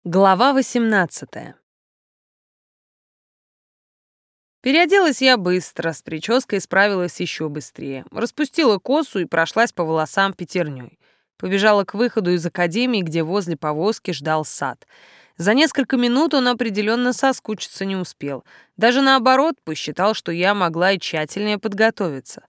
Глава 18. Переоделась я быстро, с прической справилась еще быстрее. Распустила косу и прошлась по волосам пятерней. Побежала к выходу из академии, где возле повозки ждал Сад. За несколько минут он определенно соскучиться не успел. Даже наоборот, посчитал, что я могла и тщательнее подготовиться.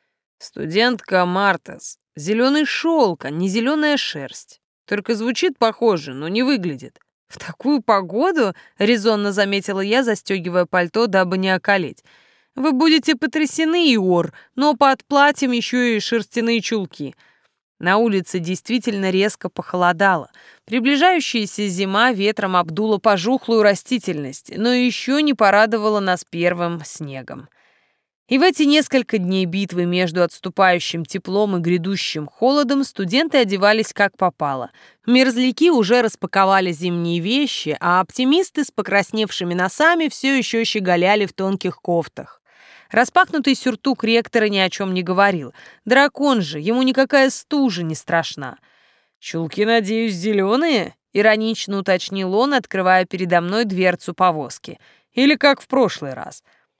Студентка Мартас. Зеленый шелк, а не зеленая шерсть. Только звучит похоже, но не выглядит. «В такую погоду?» — резонно заметила я, застегивая пальто, дабы не околеть. «Вы будете потрясены, Иор, но под платьем еще и шерстяные чулки». На улице действительно резко похолодало. Приближающаяся зима ветром обдула пожухлую растительность, но еще не порадовала нас первым снегом. И в эти несколько дней битвы между отступающим теплом и грядущим холодом студенты одевались как попало. Мерзляки уже распаковали зимние вещи, а оптимисты с покрасневшими носами все еще щеголяли в тонких кофтах. Распахнутый сюртук ректора ни о чем не говорил. Дракон же, ему никакая стужа не страшна. «Чулки, надеюсь, зеленые?» — иронично уточнил он, открывая передо мной дверцу повозки. «Или как в прошлый раз?»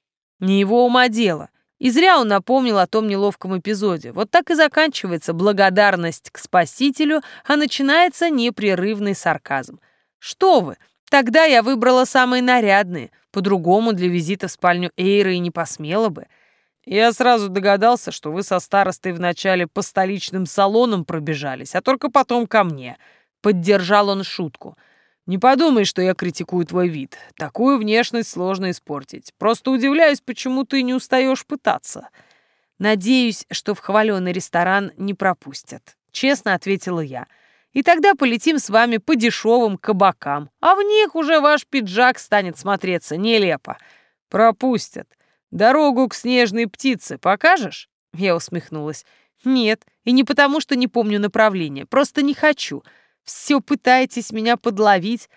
Не его ума дело. И зря он напомнил о том неловком эпизоде. Вот так и заканчивается благодарность к спасителю, а начинается непрерывный сарказм. Что вы, тогда я выбрала самые нарядные. По-другому для визита в спальню Эйры и не посмела бы. Я сразу догадался, что вы со старостой вначале по столичным салонам пробежались, а только потом ко мне. Поддержал он шутку. Не подумай, что я критикую твой вид. Такую внешность сложно испортить. Просто удивляюсь, почему ты не устаешь пытаться. Надеюсь, что в хваленый ресторан не пропустят. Честно ответила я. И тогда полетим с вами по дешевым кабакам. А в них уже ваш пиджак станет смотреться нелепо. Пропустят. Дорогу к снежной птице покажешь? Я усмехнулась. Нет, и не потому, что не помню направление. Просто не хочу. Все пытаетесь меня подловить.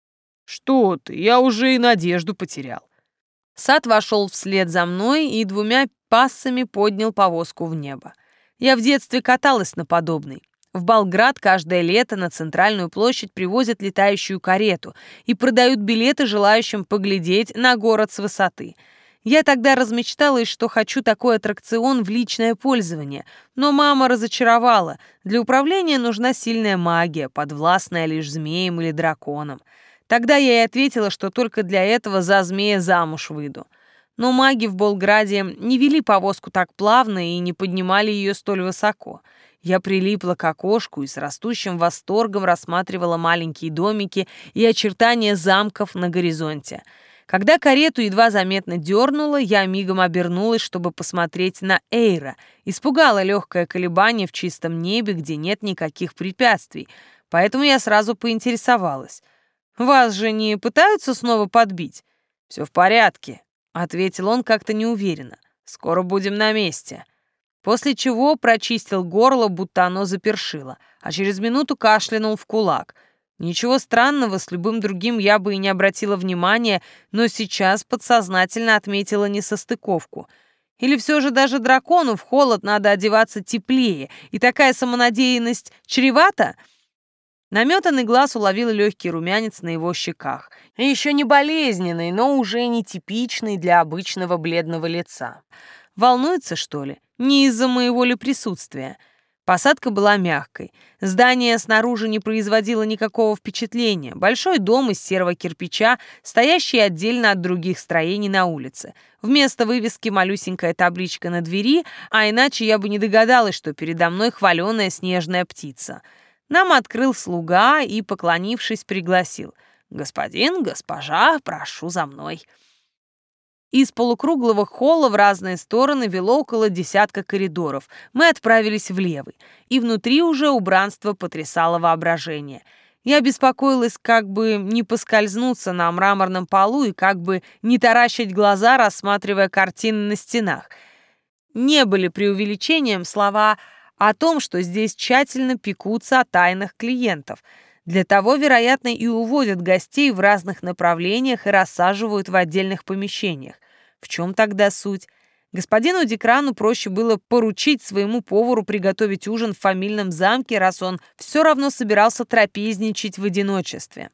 Что ты, я уже и надежду потерял. Сад вошел вслед за мной и двумя пассами поднял повозку в небо. Я в детстве каталась на подобной. В Болград каждое лето на центральную площадь привозят летающую карету и продают билеты желающим поглядеть на город с высоты. Я тогда размечталась, что хочу такой аттракцион в личное пользование, но мама разочаровала. Для управления нужна сильная магия, подвластная лишь змеям или драконам. Тогда я ей ответила, что только для этого за змея замуж выйду. Но маги в Болграде не вели повозку так плавно и не поднимали ее столь высоко. Я прилипла к окошку и с растущим восторгом рассматривала маленькие домики и очертания замков на горизонте. Когда карету едва заметно дернула, я мигом обернулась, чтобы посмотреть на Эйра. Испугало легкое колебание в чистом небе, где нет никаких препятствий. Поэтому я сразу поинтересовалась. «Вас же не пытаются снова подбить?» «Все в порядке», — ответил он как-то неуверенно. «Скоро будем на месте». После чего прочистил горло, будто оно запершило, а через минуту кашлянул в кулак. Ничего странного, с любым другим я бы и не обратила внимания, но сейчас подсознательно отметила несостыковку. Или все же даже дракону в холод надо одеваться теплее, и такая самонадеянность чревата? Наметанный глаз уловил легкий румянец на его щеках. Еще не болезненный, но уже нетипичный для обычного бледного лица. Волнуется, что ли? Не из-за моего ли присутствия? Посадка была мягкой. Здание снаружи не производило никакого впечатления. Большой дом из серого кирпича, стоящий отдельно от других строений на улице. Вместо вывески малюсенькая табличка на двери, а иначе я бы не догадалась, что передо мной хваленая снежная птица. Нам открыл слуга и, поклонившись, пригласил. «Господин, госпожа, прошу за мной». Из полукруглого холла в разные стороны вело около десятка коридоров. Мы отправились в левый, и внутри уже убранство потрясало воображение. Я беспокоилась, как бы не поскользнуться на мраморном полу и как бы не таращить глаза, рассматривая картины на стенах. Не были преувеличением слова о том, что здесь тщательно пекутся о тайнах клиентов. Для того, вероятно, и уводят гостей в разных направлениях и рассаживают в отдельных помещениях. В чем тогда суть? Господину Декрану проще было поручить своему повару приготовить ужин в фамильном замке, раз он все равно собирался трапезничать в одиночестве.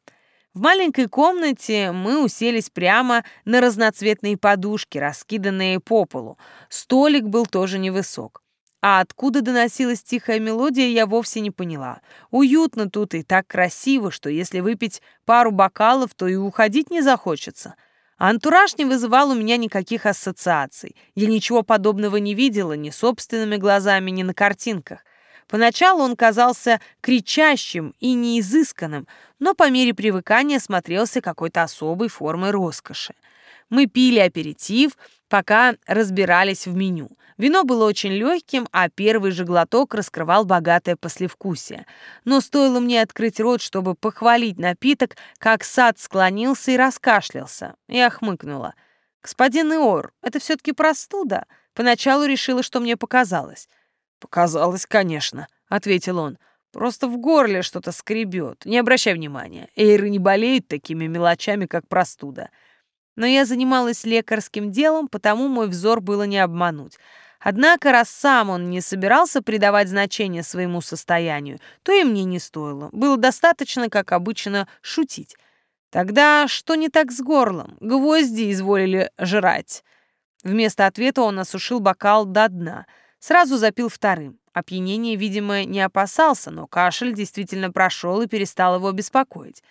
В маленькой комнате мы уселись прямо на разноцветные подушки, раскиданные по полу. Столик был тоже невысок. А откуда доносилась тихая мелодия, я вовсе не поняла. Уютно тут и так красиво, что если выпить пару бокалов, то и уходить не захочется. А антураж не вызывал у меня никаких ассоциаций. Я ничего подобного не видела ни собственными глазами, ни на картинках. Поначалу он казался кричащим и неизысканным, но по мере привыкания смотрелся какой-то особой формой роскоши. Мы пили аперитив, пока разбирались в меню. Вино было очень легким, а первый же глоток раскрывал богатое послевкусие. Но стоило мне открыть рот, чтобы похвалить напиток, как Сад склонился и раскашлялся. Я хмыкнула. «Господин Иор, это все-таки простуда?» Поначалу решила, что мне показалось. «Показалось, конечно», — ответил он. «Просто в горле что-то скребет. Не обращай внимания. Эйры не болеют такими мелочами, как простуда». Но я занималась лекарским делом, потому мой взор было не обмануть. Однако, раз сам он не собирался придавать значение своему состоянию, то и мне не стоило. Было достаточно, как обычно, шутить. «Тогда что не так с горлом? Гвозди изволили жрать». Вместо ответа он осушил бокал до дна. Сразу запил вторым. Опьянение, видимо, не опасался, но кашель действительно прошел и перестал его беспокоить.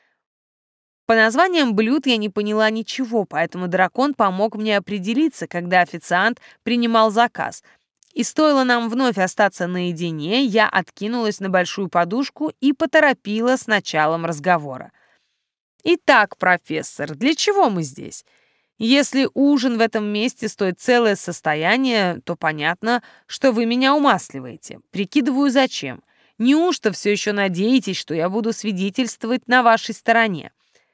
По названиям блюд я не поняла ничего, поэтому дракон помог мне определиться, когда официант принимал заказ. И стоило нам вновь остаться наедине, я откинулась на большую подушку и поторопила с началом разговора. «Итак, профессор, для чего мы здесь? Если ужин в этом месте стоит целое состояние, то понятно, что вы меня умасливаете. Прикидываю, зачем. Неужто все еще надеетесь, что я буду свидетельствовать на вашей стороне?»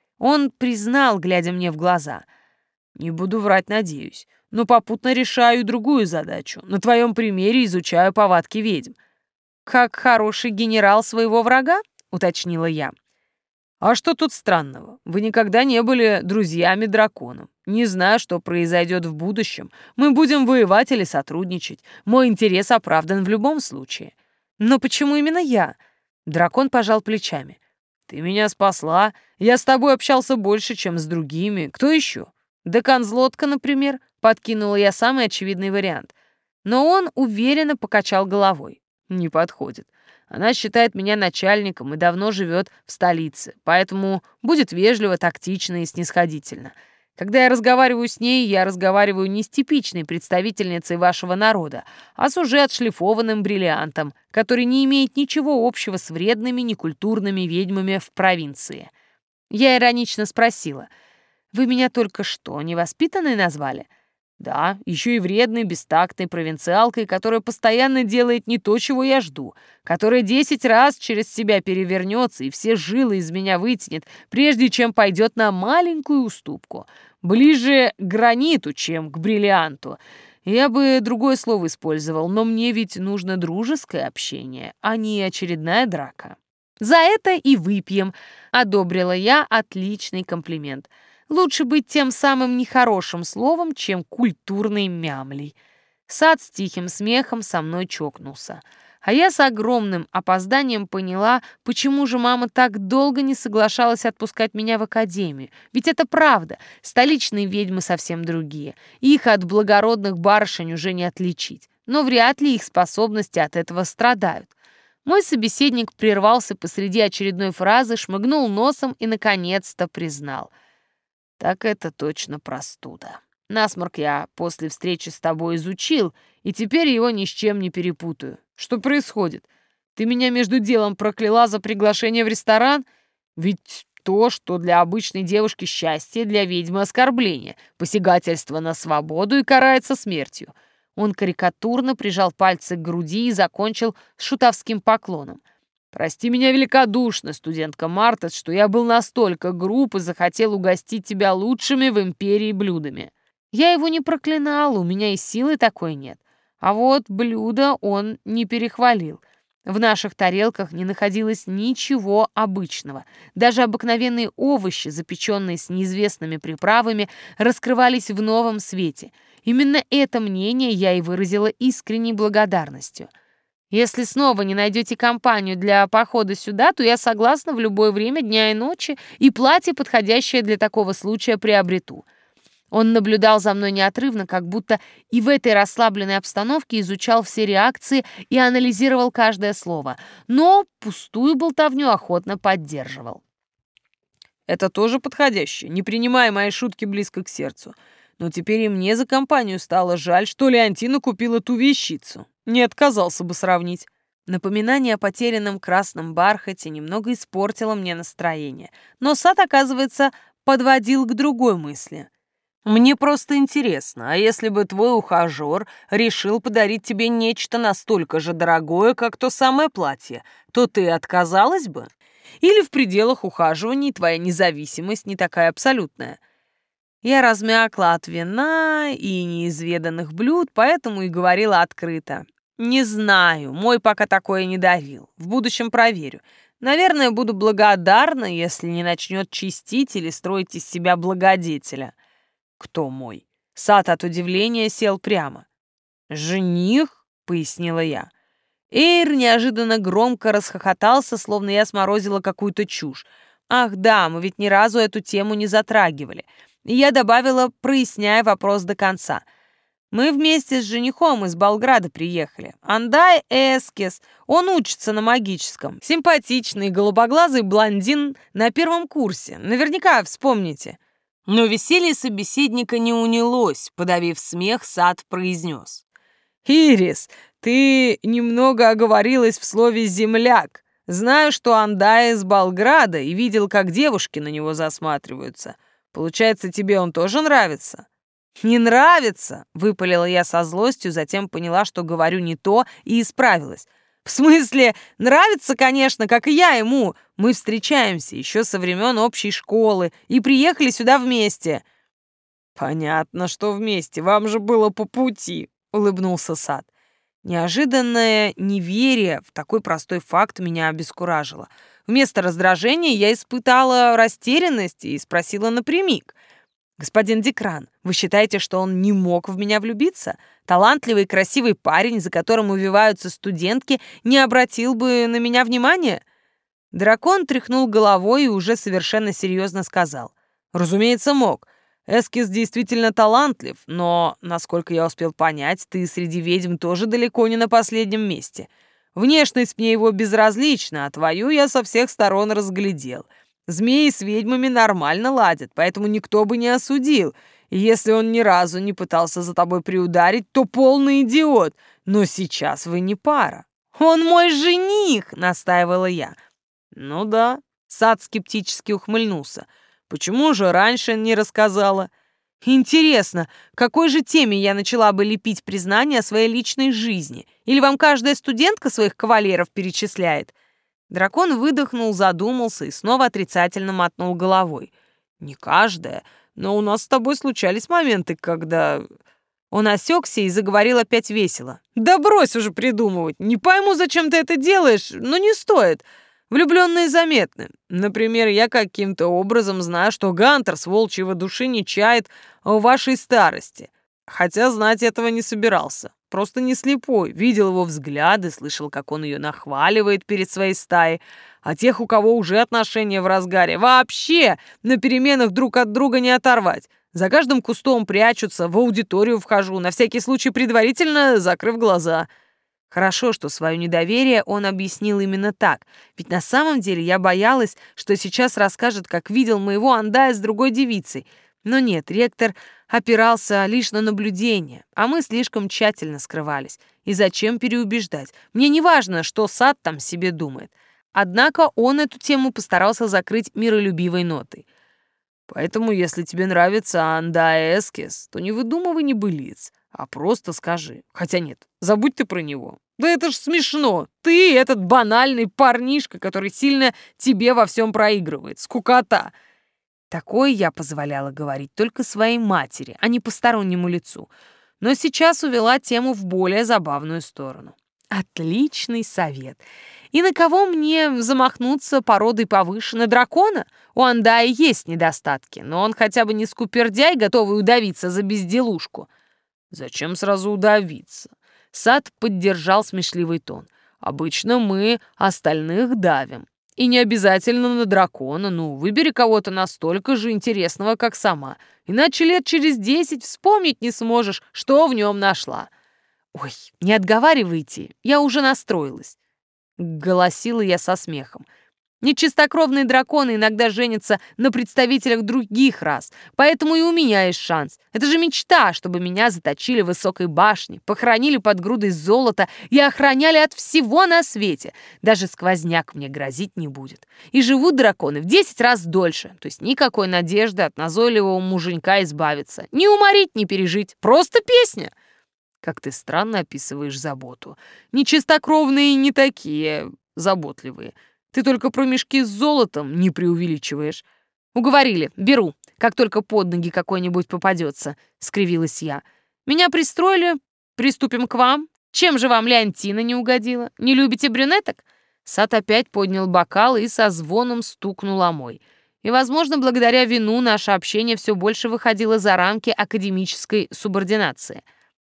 Он признал, глядя мне в глаза. «Не буду врать, надеюсь, но попутно решаю другую задачу. На твоем примере изучаю повадки ведьм». «Как хороший генерал своего врага?» — уточнила я. «А что тут странного? Вы никогда не были друзьями драконов. Не знаю, что произойдет в будущем. Мы будем воевать или сотрудничать. Мой интерес оправдан в любом случае». «Но почему именно я?» Дракон пожал плечами. «Ты меня спасла. Я с тобой общался больше, чем с другими. Кто еще? Декан Злотка, например?» Подкинула я самый очевидный вариант. Но он уверенно покачал головой. «Не подходит. Она считает меня начальником и давно живет в столице, поэтому будет вежливо, тактично и снисходительно. Когда я разговариваю с ней, я разговариваю не с типичной представительницей вашего народа, а с уже отшлифованным бриллиантом, который не имеет ничего общего с вредными, некультурными ведьмами в провинции». Я иронично спросила: «Вы меня только что невоспитанной назвали?» «Да, еще и вредной, бестактной провинциалкой, которая постоянно делает не то, чего я жду, которая 10 раз через себя перевернется и все жилы из меня вытянет, прежде чем пойдет на маленькую уступку. Ближе к граниту, чем к бриллианту. Я бы другое слово использовал, но мне ведь нужно дружеское общение, а не очередная драка». «За это и выпьем», — одобрила я отличный комплимент. Лучше быть тем самым нехорошим словом, чем культурной мямлей. Сад с тихим смехом со мной чокнулся. А я с огромным опозданием поняла, почему же мама так долго не соглашалась отпускать меня в академию. Ведь это правда, столичные ведьмы совсем другие. Их от благородных барышень уже не отличить. Но вряд ли их способности от этого страдают. Мой собеседник прервался посреди очередной фразы, шмыгнул носом и, наконец-то, признал: «Так это точно простуда. Насморк я после встречи с тобой изучил, и теперь его ни с чем не перепутаю. Что происходит? Ты меня между делом прокляла за приглашение в ресторан? Ведь то, что для обычной девушки счастье, для ведьмы оскорбление, посягательство на свободу и карается смертью». Он карикатурно прижал пальцы к груди и закончил с шутовским поклоном. «Прости меня великодушно, студентка Мартес, что я был настолько груб и захотел угостить тебя лучшими в империи блюдами». Я его не проклинал, у меня и силы такой нет. А вот блюдо он не перехвалил. В наших тарелках не находилось ничего обычного. Даже обыкновенные овощи, запеченные с неизвестными приправами, раскрывались в новом свете. Именно это мнение я и выразила искренней благодарностью. Если снова не найдете компанию для похода сюда, то я согласна в любое время дня и ночи, и платье, подходящее для такого случая, приобрету». Он наблюдал за мной неотрывно, как будто и в этой расслабленной обстановке изучал все реакции и анализировал каждое слово, но пустую болтовню охотно поддерживал. «Это тоже подходящее, не принимай мои шутки близко к сердцу. Но теперь и мне за компанию стало жаль, что Леонтина купила ту вещицу. Не отказался бы сравнить». Напоминание о потерянном красном бархате немного испортило мне настроение, но Сад, оказывается, подводил к другой мысли. «Мне просто интересно, а если бы твой ухажер решил подарить тебе нечто настолько же дорогое, как то самое платье, то ты отказалась бы? Или в пределах ухаживаний твоя независимость не такая абсолютная?» Я размякла от вина и неизведанных блюд, поэтому и говорила открыто. «Не знаю, мой пока такое не давил. В будущем проверю. Наверное, буду благодарна, если не начнет чистить или строить из себя благодетеля». «Кто мой?» Сад от удивления сел прямо. «Жених?» — пояснила я. Эйр неожиданно громко расхохотался, словно я сморозила какую-то чушь. «Ах да, мы ведь ни разу эту тему не затрагивали». И я добавила, проясняя вопрос до конца. «Мы вместе с женихом из Болграда приехали. Андай Эскес, он учится на магическом. Симпатичный голубоглазый блондин на первом курсе. Наверняка вспомните». Но веселье собеседника не унялось, подавив смех, Сад произнес. «Ирис, ты немного оговорилась в слове «земляк». Знаю, что Андай из Болграда и видел, как девушки на него засматриваются. Получается, тебе он тоже нравится?» «Не нравится!» — выпалила я со злостью, затем поняла, что говорю не то, и исправилась. «В смысле, нравится, конечно, как и я ему. Мы встречаемся еще со времен общей школы и приехали сюда вместе». «Понятно, что вместе. Вам же было по пути», — улыбнулся Сад. Неожиданное неверие в такой простой факт меня обескуражило. Вместо раздражения я испытала растерянность и спросила напрямик. «Господин Декран, вы считаете, что он не мог в меня влюбиться? Талантливый и красивый парень, за которым увиваются студентки, не обратил бы на меня внимания?» Дракон тряхнул головой и уже совершенно серьезно сказал. «Разумеется, мог. Эскиз действительно талантлив, но, насколько я успел понять, ты среди ведьм тоже далеко не на последнем месте. Внешность мне его безразлична, а твою я со всех сторон разглядел. Змеи с ведьмами нормально ладят, поэтому никто бы не осудил. И если он ни разу не пытался за тобой приударить, то полный идиот. Но сейчас вы не пара». «Он мой жених!» — настаивала я. «Ну да», — Сад скептически ухмыльнулся. «Почему же раньше не рассказала?» «Интересно, к какой же теме я начала бы лепить признание о своей личной жизни? Или вам каждая студентка своих кавалеров перечисляет?» Дракон выдохнул, задумался и снова отрицательно мотнул головой. «Не каждая, но у нас с тобой случались моменты, когда...» Он осекся и заговорил опять весело. «Да брось уже придумывать! Не пойму, зачем ты это делаешь, но не стоит. Влюбленные заметны. Например, я каким-то образом знаю, что Гантер с волчьего души не чает о вашей старости. Хотя знать этого не собирался. Просто не слепой. Видел его взгляды, слышал, как он ее нахваливает перед своей стаей. А тех, у кого уже отношения в разгаре, вообще на переменах друг от друга не оторвать. За каждым кустом прячутся, в аудиторию вхожу, на всякий случай предварительно закрыв глаза». Хорошо, что свое недоверие он объяснил именно так, ведь на самом деле я боялась, что сейчас расскажет, как видел моего Андая с другой девицей. Но нет, ректор опирался лишь на наблюдение, а мы слишком тщательно скрывались. И зачем переубеждать? Мне не важно, что Сад там себе думает. Однако он эту тему постарался закрыть миролюбивой нотой. «Поэтому, если тебе нравится Андай Эскес, то не выдумывай небылиц, а просто скажи. Хотя нет, забудь ты про него. Да это ж смешно. Ты этот банальный парнишка, который сильно тебе во всем проигрывает. Скукота». Такое я позволяла говорить только своей матери, а не постороннему лицу. Но сейчас увела тему в более забавную сторону. Отличный совет. И на кого мне замахнуться породой повыше? На дракона? У Андая есть недостатки, но он хотя бы не скупердяй, готовый удавиться за безделушку. «Зачем сразу удавиться?» Сад поддержал смешливый тон. Обычно мы остальных давим. И не обязательно на дракона, выбери кого-то настолько же интересного, как сама. Иначе лет через 10 вспомнить не сможешь, что в нем нашла». «Ой, не отговаривайте, я уже настроилась», — голосила я со смехом. «Нечистокровные драконы иногда женятся на представителях других рас, поэтому и у меня есть шанс. Это же мечта, чтобы меня заточили в высокой башне, похоронили под грудой золота и охраняли от всего на свете. Даже сквозняк мне грозить не будет. И живут драконы в 10 раз дольше, то есть никакой надежды от назойливого муженька избавиться. Ни уморить, ни пережить, просто песня». «Как ты странно описываешь заботу. Нечистокровные не такие заботливые. Ты только про мешки с золотом не преувеличиваешь». «Уговорили, беру, как только под ноги какой-нибудь попадется», — скривилась я. «Меня пристроили, приступим к вам. Чем же вам Леонтина не угодила? Не любите брюнеток?» Сад опять поднял бокал и со звоном стукнул о мой. И, возможно, благодаря вину наше общение все больше выходило за рамки академической субординации.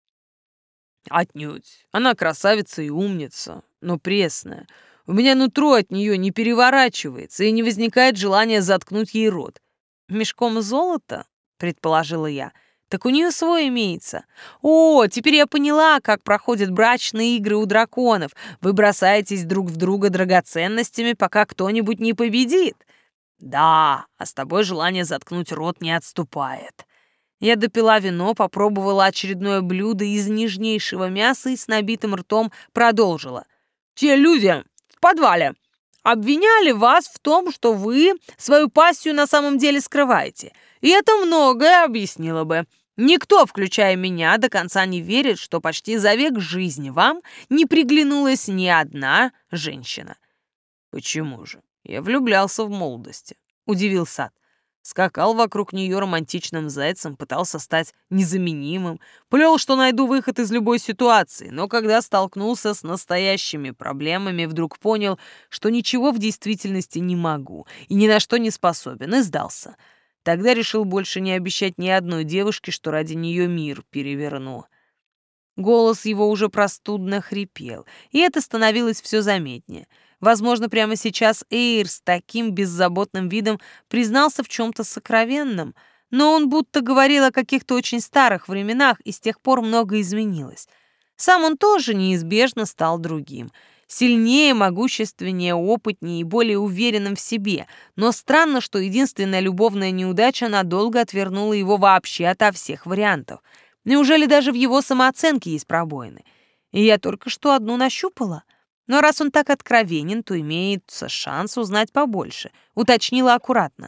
«Отнюдь. Она красавица и умница, но пресная. У меня нутро от нее не переворачивается, и не возникает желания заткнуть ей рот». «Мешком золота?» — предположила я. «Так у нее свой имеется. О, теперь я поняла, как проходят брачные игры у драконов. Вы бросаетесь друг в друга драгоценностями, пока кто-нибудь не победит». «Да, а с тобой желание заткнуть рот не отступает». Я допила вино, попробовала очередное блюдо из нежнейшего мяса и с набитым ртом продолжила. «Те люди в подвале обвиняли вас в том, что вы свою пассию на самом деле скрываете. И это многое объяснило бы. Никто, включая меня, до конца не верит, что почти за век жизни вам не приглянулась ни одна женщина». «Почему же? Я влюблялся в молодости», — удивил Сад. Скакал вокруг нее романтичным зайцем, пытался стать незаменимым, плел, что найду выход из любой ситуации, но когда столкнулся с настоящими проблемами, вдруг понял, что ничего в действительности не могу и ни на что не способен, и сдался. Тогда решил больше не обещать ни одной девушке, что ради нее мир переверну. Голос его уже простудно хрипел, и это становилось все заметнее. Возможно, прямо сейчас Эйр с таким беззаботным видом признался в чем-то сокровенном, но он будто говорил о каких-то очень старых временах, и с тех пор многое изменилось. Сам он тоже неизбежно стал другим. Сильнее, могущественнее, опытнее и более уверенным в себе. Но странно, что единственная любовная неудача надолго отвернула его вообще ото всех вариантов. Неужели даже в его самооценке есть пробоины? И я только что одну нащупала. Но раз он так откровенен, то имеется шанс узнать побольше. Уточнила аккуратно.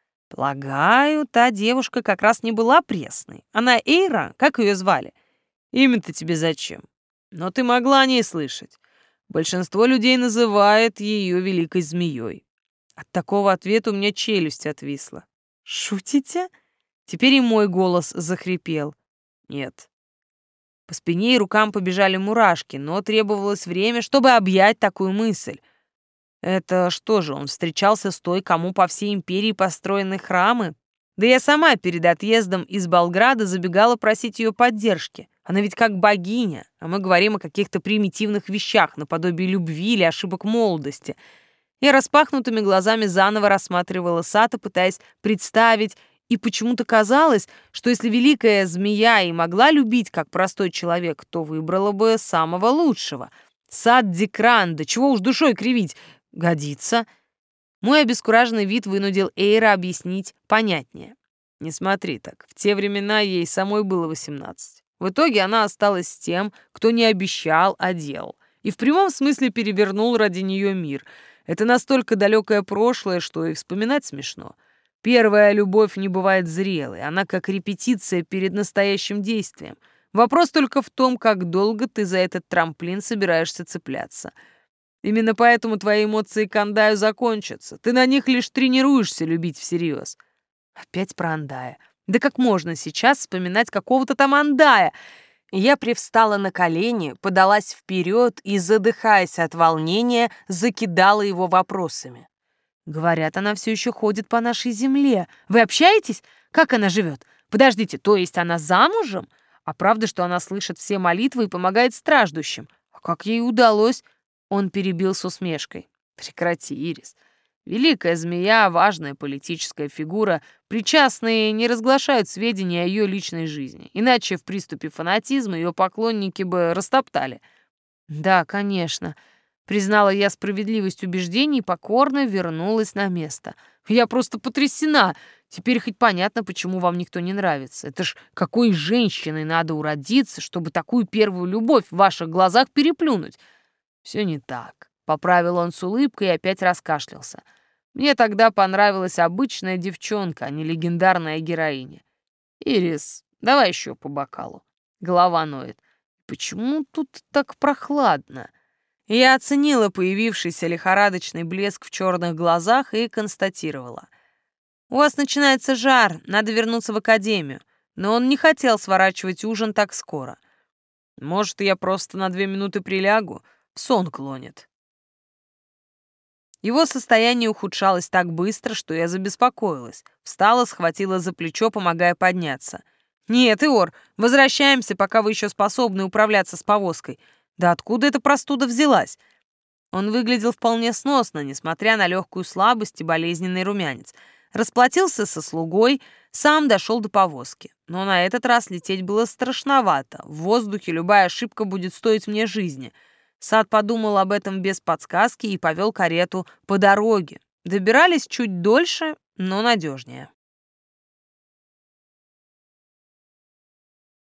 Полагаю, та девушка как раз не была пресной. Она Эйра, как ее звали? Имя-то тебе зачем? Но ты могла о ней слышать. Большинство людей называет ее великой змеей. От такого ответа у меня челюсть отвисла. Шутите? Теперь и мой голос захрипел. Нет. По спине и рукам побежали мурашки, но требовалось время, чтобы объять такую мысль. Это что же, он встречался с той, кому по всей империи построены храмы? Да я сама перед отъездом из Болграда забегала просить ее поддержки. Она ведь как богиня, а мы говорим о каких-то примитивных вещах, наподобие любви или ошибок молодости. Я распахнутыми глазами заново рассматривала Сата, пытаясь представить, и почему-то казалось, что если великая змея и могла любить как простой человек, то выбрала бы самого лучшего. Сад Дикран, да чего уж душой кривить, годится. Мой обескураженный вид вынудил Эйра объяснить понятнее. Не смотри так, в те времена ей самой было 18. В итоге она осталась с тем, кто не обещал, а делал. И в прямом смысле перевернул ради нее мир. Это настолько далекое прошлое, что и вспоминать смешно. Первая любовь не бывает зрелой, она как репетиция перед настоящим действием. Вопрос только в том, как долго ты за этот трамплин собираешься цепляться. Именно поэтому твои эмоции к Андаю закончатся. Ты на них лишь тренируешься любить всерьез. Опять про Андая. Да как можно сейчас вспоминать какого-то там Андая? Я привстала на колени, подалась вперед и, задыхаясь от волнения, закидала его вопросами. Говорят, она все еще ходит по нашей земле. Вы общаетесь? Как она живет? Подождите, то есть она замужем? А правда, что она слышит все молитвы и помогает страждущим? А как ей удалось? Он перебил с усмешкой. Прекрати, Ирис. Великая змея, важная политическая фигура, причастные не разглашают сведения о ее личной жизни, иначе в приступе фанатизма ее поклонники бы растоптали. Да, конечно. Признала я справедливость убеждений и покорно вернулась на место. Я просто потрясена. Теперь хоть понятно, почему вам никто не нравится. Это ж какой женщиной надо уродиться, чтобы такую первую любовь в ваших глазах переплюнуть. Все не так. Поправил он с улыбкой и опять раскашлялся. Мне тогда понравилась обычная девчонка, а не легендарная героиня. Ирис, давай еще по бокалу. Голова ноет. Почему тут так прохладно? Я оценила появившийся лихорадочный блеск в черных глазах и констатировала. У вас начинается жар, надо вернуться в академию. Но он не хотел сворачивать ужин так скоро. Может, я просто на 2 минуты прилягу? Сон клонит. Его состояние ухудшалось так быстро, что я забеспокоилась. Встала, схватила за плечо, помогая подняться. «Нет, Иор, возвращаемся, пока вы еще способны управляться с повозкой. Да откуда эта простуда взялась?» Он выглядел вполне сносно, несмотря на легкую слабость и болезненный румянец. Расплатился со слугой, сам дошел до повозки. Но на этот раз лететь было страшновато. В воздухе любая ошибка будет стоить мне жизни. Сад подумал об этом без подсказки и повел карету по дороге. Добирались чуть дольше, но надежнее.